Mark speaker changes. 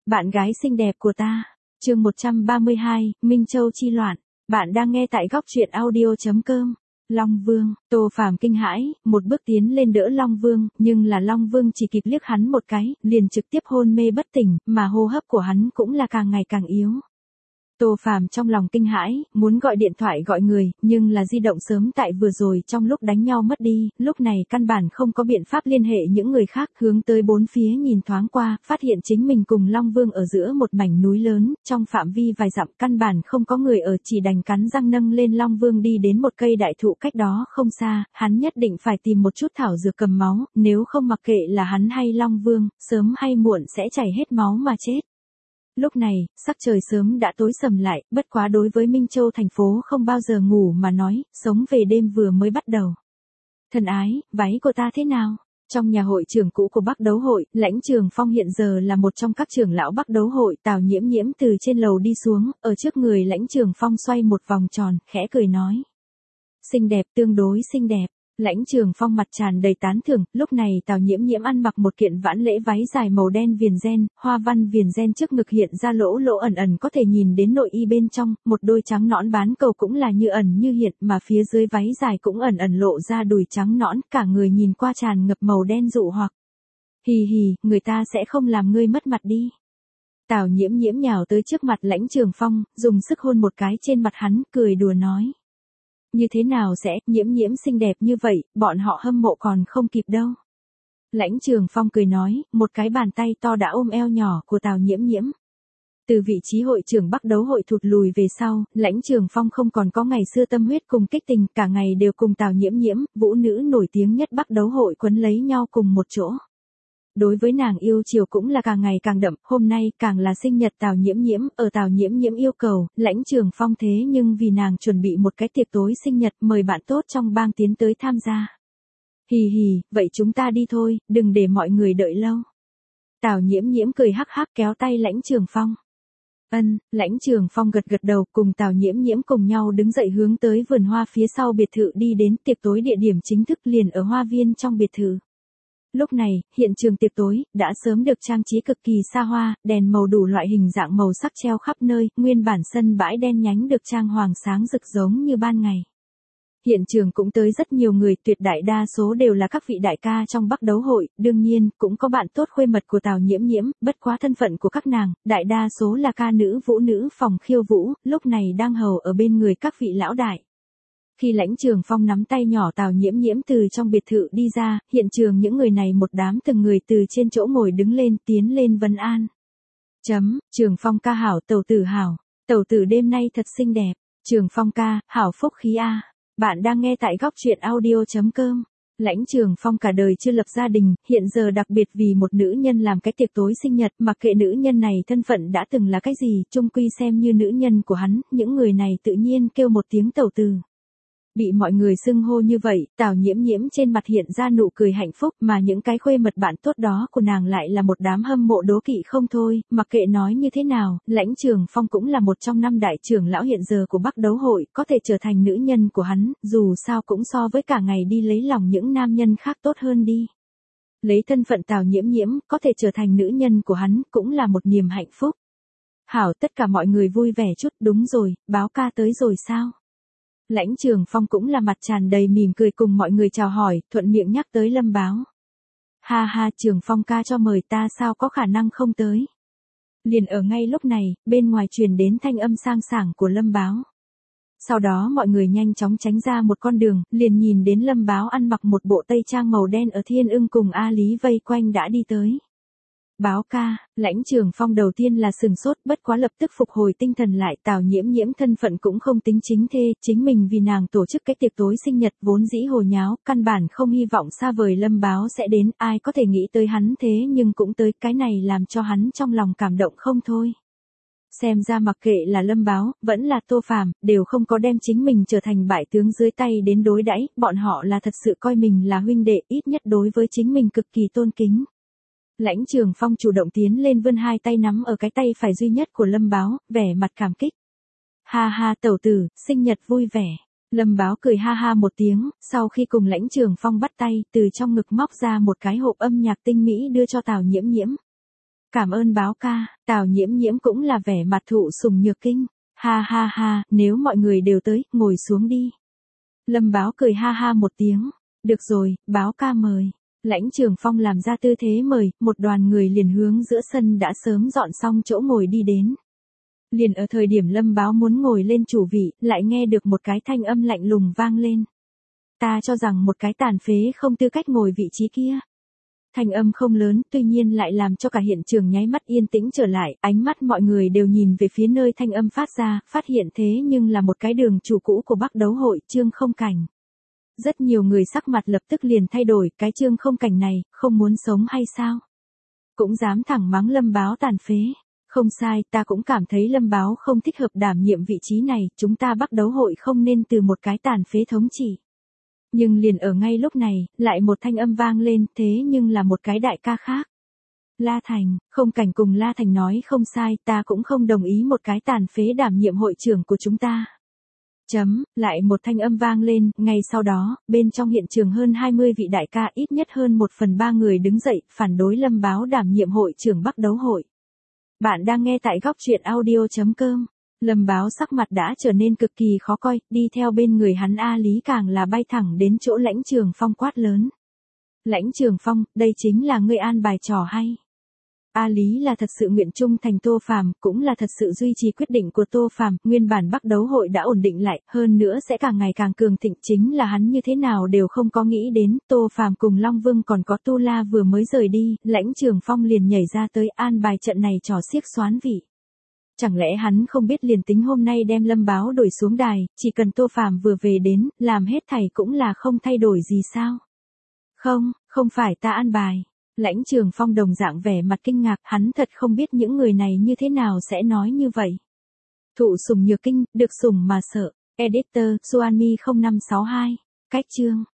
Speaker 1: Bạn gái xinh đẹp của ta. Chương 132, Minh Châu chi loạn. Bạn đang nghe tại góc truyện audio.com. Long Vương, Tô Phàm kinh hãi, một bước tiến lên đỡ Long Vương, nhưng là Long Vương chỉ kịp liếc hắn một cái, liền trực tiếp hôn mê bất tỉnh, mà hô hấp của hắn cũng là càng ngày càng yếu. Tô Phàm trong lòng kinh hãi, muốn gọi điện thoại gọi người, nhưng là di động sớm tại vừa rồi trong lúc đánh nhau mất đi, lúc này căn bản không có biện pháp liên hệ những người khác, hướng tới bốn phía nhìn thoáng qua, phát hiện chính mình cùng Long Vương ở giữa một mảnh núi lớn, trong phạm vi vài dặm căn bản không có người ở, chỉ đành cắn răng nâng lên Long Vương đi đến một cây đại thụ cách đó không xa, hắn nhất định phải tìm một chút thảo dược cầm máu, nếu không mặc kệ là hắn hay Long Vương, sớm hay muộn sẽ chảy hết máu mà chết. Lúc này, sắc trời sớm đã tối sầm lại, bất quá đối với Minh Châu thành phố không bao giờ ngủ mà nói, sống về đêm vừa mới bắt đầu. Thân ái, váy của ta thế nào? Trong nhà hội trưởng cũ của Bắc Đấu hội, Lãnh Trường Phong hiện giờ là một trong các trưởng lão Bắc Đấu hội, Tào Nhiễm Nhiễm từ trên lầu đi xuống, ở trước người Lãnh Trường Phong xoay một vòng tròn, khẽ cười nói. Xinh đẹp, tương đối xinh đẹp. Lãnh Trường Phong mặt tràn đầy tán thưởng, lúc này Tào Nhiễm Nhiễm ăn mặc một kiện vãn lễ váy dài màu đen viền ren, hoa văn viền ren trước ngực hiện ra lỗ lỗ ẩn ẩn có thể nhìn đến nội y bên trong, một đôi trắng nõn bán cầu cũng là như ẩn như hiện, mà phía dưới váy dài cũng ẩn ẩn lộ ra đùi trắng nõn, cả người nhìn qua tràn ngập màu đen dụ hoặc. Hì hì, người ta sẽ không làm ngươi mất mặt đi. Tào Nhiễm Nhiễm nhào tới trước mặt Lãnh Trường Phong, dùng sức hôn một cái trên mặt hắn, cười đùa nói. Như thế nào sẽ, Nhiễm Nhiễm xinh đẹp như vậy, bọn họ hâm mộ còn không kịp đâu. Lãnh Trường Phong cười nói, một cái bàn tay to đã ôm eo nhỏ của Tào Nhiễm Nhiễm. Từ vị trí hội trưởng Bắc Đấu hội thụt lùi về sau, Lãnh Trường Phong không còn có ngày xưa tâm huyết cùng kích tình, cả ngày đều cùng Tào Nhiễm Nhiễm, vũ nữ nổi tiếng nhất Bắc Đấu hội quấn lấy nhau cùng một chỗ. Đối với nàng yêu chiều cũng là càng ngày càng đậm, hôm nay càng là sinh nhật Tào Nhiễm Nhiễm, ở Tào Nhiễm Nhiễm yêu cầu, Lãnh Trường Phong thế nhưng vì nàng chuẩn bị một cái tiệc tối sinh nhật, mời bạn tốt trong bang tiến tới tham gia. Hì hì, vậy chúng ta đi thôi, đừng để mọi người đợi lâu. Tào Nhiễm Nhiễm cười hắc hắc kéo tay Lãnh Trường Phong. Lãnh Trường Phong gật gật đầu, cùng Tào Nhiễm Nhiễm cùng nhau đứng dậy hướng tới vườn hoa phía sau biệt thự đi đến, tiệc tối địa điểm chính thức liền ở hoa viên trong biệt thự. Lúc này, hiện trường tiệc tối, đã sớm được trang trí cực kỳ xa hoa, đèn màu đủ loại hình dạng màu sắc treo khắp nơi, nguyên bản sân bãi đen nhánh được trang hoàng sáng rực giống như ban ngày. Hiện trường cũng tới rất nhiều người, tuyệt đại đa số đều là các vị đại ca trong Bắc Đấu hội, đương nhiên, cũng có bạn tốt khuê mật của Tào Nhiễm Nhiễm, bất quá thân phận của các nàng, đại đa số là ca nữ vũ nữ phòng khiêu vũ, lúc này đang hầu ở bên người các vị lão đại. Khi Lãnh Trường Phong nắm tay nhỏ Tào Nhiễm Nhiễm từ trong biệt thự đi ra, hiện trường những người này một đám từng người từ trên chỗ ngồi đứng lên tiến lên vấn an. Trường Phong ca hảo, tẩu tử đêm nay thật xinh đẹp, Trường Phong ca, hảo phúc khí a. Bạn đang nghe tại góc truyện audio.com. Lãnh Trường Phong cả đời chưa lập gia đình, hiện giờ đặc biệt vì một nữ nhân làm cái tiệc tối sinh nhật, mặc kệ nữ nhân này thân phận đã từng là cái gì, chung quy xem như nữ nhân của hắn, những người này tự nhiên kêu một tiếng tẩu tử. Bị mọi người xưng hô như vậy, Tào Nhiễm Nhiễm trên mặt hiện ra nụ cười hạnh phúc, mà những cái khuê mật bạn tốt đó của nàng lại là một đám hâm mộ đố kỵ không thôi, mặc kệ nói như thế nào, Lãnh Trường Phong cũng là một trong 5 đại trưởng lão hiện giờ của Bắc Đấu hội, có thể trở thành nữ nhân của hắn, dù sao cũng so với cả ngày đi lấy lòng những nam nhân khác tốt hơn đi. Lấy thân phận Tào Nhiễm Nhiễm, có thể trở thành nữ nhân của hắn, cũng là một niềm hạnh phúc. Hảo, tất cả mọi người vui vẻ chút, đúng rồi, báo ca tới rồi sao? Lãnh Trường Phong cũng là mặt tràn đầy mỉm cười cùng mọi người chào hỏi, thuận miệng nhắc tới Lâm Báo. Ha ha, Trường Phong ca cho mời ta sao có khả năng không tới. Liền ở ngay lúc này, bên ngoài truyền đến thanh âm sang sảng của Lâm Báo. Sau đó mọi người nhanh chóng tránh ra một con đường, liền nhìn đến Lâm Báo ăn mặc một bộ tây trang màu đen ở Thiên Ưng cùng A Lý vây quanh đã đi tới. Báo ca, Lãnh Trường Phong đầu tiên là sừng sốt, bất quá lập tức phục hồi tinh thần lại, Tào Nhiễm Nhiễm thân phận cũng không tính chính thê, chính mình vì nàng tổ chức cái tiệc tối sinh nhật vốn dĩ hồ nháo, căn bản không hy vọng xa vời Lâm Báo sẽ đến, ai có thể nghĩ tới hắn thế nhưng cũng tới, cái này làm cho hắn trong lòng cảm động không thôi. Xem ra mặc kệ là Lâm Báo, vẫn là Tô Phàm, đều không có đem chính mình trở thành bại tướng dưới tay đến đối đãi, bọn họ là thật sự coi mình là huynh đệ, ít nhất đối với chính mình cực kỳ tôn kính. Lãnh Trường Phong chủ động tiến lên vươn hai tay nắm ở cái tay phải duy nhất của Lâm Báo, vẻ mặt cảm kích. Ha ha tẩu tử, sinh nhật vui vẻ. Lâm Báo cười ha ha một tiếng, sau khi cùng Lãnh Trường Phong bắt tay, từ trong ngực móc ra một cái hộp âm nhạc tinh mỹ đưa cho Tào Nhiễm Nhiễm. Cảm ơn báo ca, Tào Nhiễm Nhiễm cũng là vẻ mặt thụ sùng nhược kinh. Ha ha ha, nếu mọi người đều tới, ngồi xuống đi. Lâm Báo cười ha ha một tiếng. Được rồi, báo ca mời. Lãnh Trường Phong làm ra tư thế mời, một đoàn người liền hướng giữa sân đã sớm dọn xong chỗ ngồi đi đến. Liền ở thời điểm Lâm Báo muốn ngồi lên chủ vị, lại nghe được một cái thanh âm lạnh lùng vang lên. Ta cho rằng một cái tàn phế không tư cách ngồi vị trí kia. Thanh âm không lớn, tuy nhiên lại làm cho cả hiện trường nháy mắt yên tĩnh trở lại, ánh mắt mọi người đều nhìn về phía nơi thanh âm phát ra, phát hiện thế nhưng là một cái đường chủ cũ của Bắc Đấu hội, Trương Không Cảnh. Rất nhiều người sắc mặt lập tức liền thay đổi, cái Trương Không Cảnh này, không muốn sống hay sao? Cũng dám thẳng mắng Lâm Báo tàn phế. Không sai, ta cũng cảm thấy Lâm Báo không thích hợp đảm nhiệm vị trí này, chúng ta Bắc Đấu hội không nên từ một cái tàn phế thống trị. Nhưng liền ở ngay lúc này, lại một thanh âm vang lên, thế nhưng là một cái đại ca khác. La Thành, Không Cảnh cùng La Thành nói không sai, ta cũng không đồng ý một cái tàn phế đảm nhiệm hội trưởng của chúng ta. Lại một thanh âm vang lên, ngay sau đó, bên trong hiện trường hơn 20 vị đại ca ít nhất hơn 1/3 người đứng dậy, phản đối Lâm Báo đảm nhiệm hội trưởng Bắc Đấu hội. Bạn đang nghe tại góc truyện audio.com. Lâm Báo sắc mặt đã trở nên cực kỳ khó coi, đi theo bên người hắn A Lý càng là bay thẳng đến chỗ Lãnh Trường Phong quát lớn. Lãnh Trường Phong, đây chính là ngươi an bài trò hay. A Lý là thật sự nguyện trung thành Tô Phàm, cũng là thật sự duy trì quyết định của Tô Phàm, nguyên bản Bắc Đấu hội đã ổn định lại, hơn nữa sẽ càng ngày càng cường thịnh, chính là hắn như thế nào đều không có nghĩ đến, Tô Phàm cùng Long Vương còn có Tu La vừa mới rời đi, Lãnh Trường Phong liền nhảy ra tới an bài trận này trò xiếc xoán vị. Chẳng lẽ hắn không biết liền tính hôm nay đem Lâm Báo đổi xuống đài, chỉ cần Tô Phàm vừa về đến, làm hết thảy cũng là không thay đổi gì sao? Không phải ta an bài. Lãnh Trường Phong đồng dạng vẻ mặt kinh ngạc, hắn thật không biết những người này như thế nào sẽ nói như vậy. Thụ sùng nhược kinh, được sùng mà sợ. Editor, Suanmi 0562. Cách chương.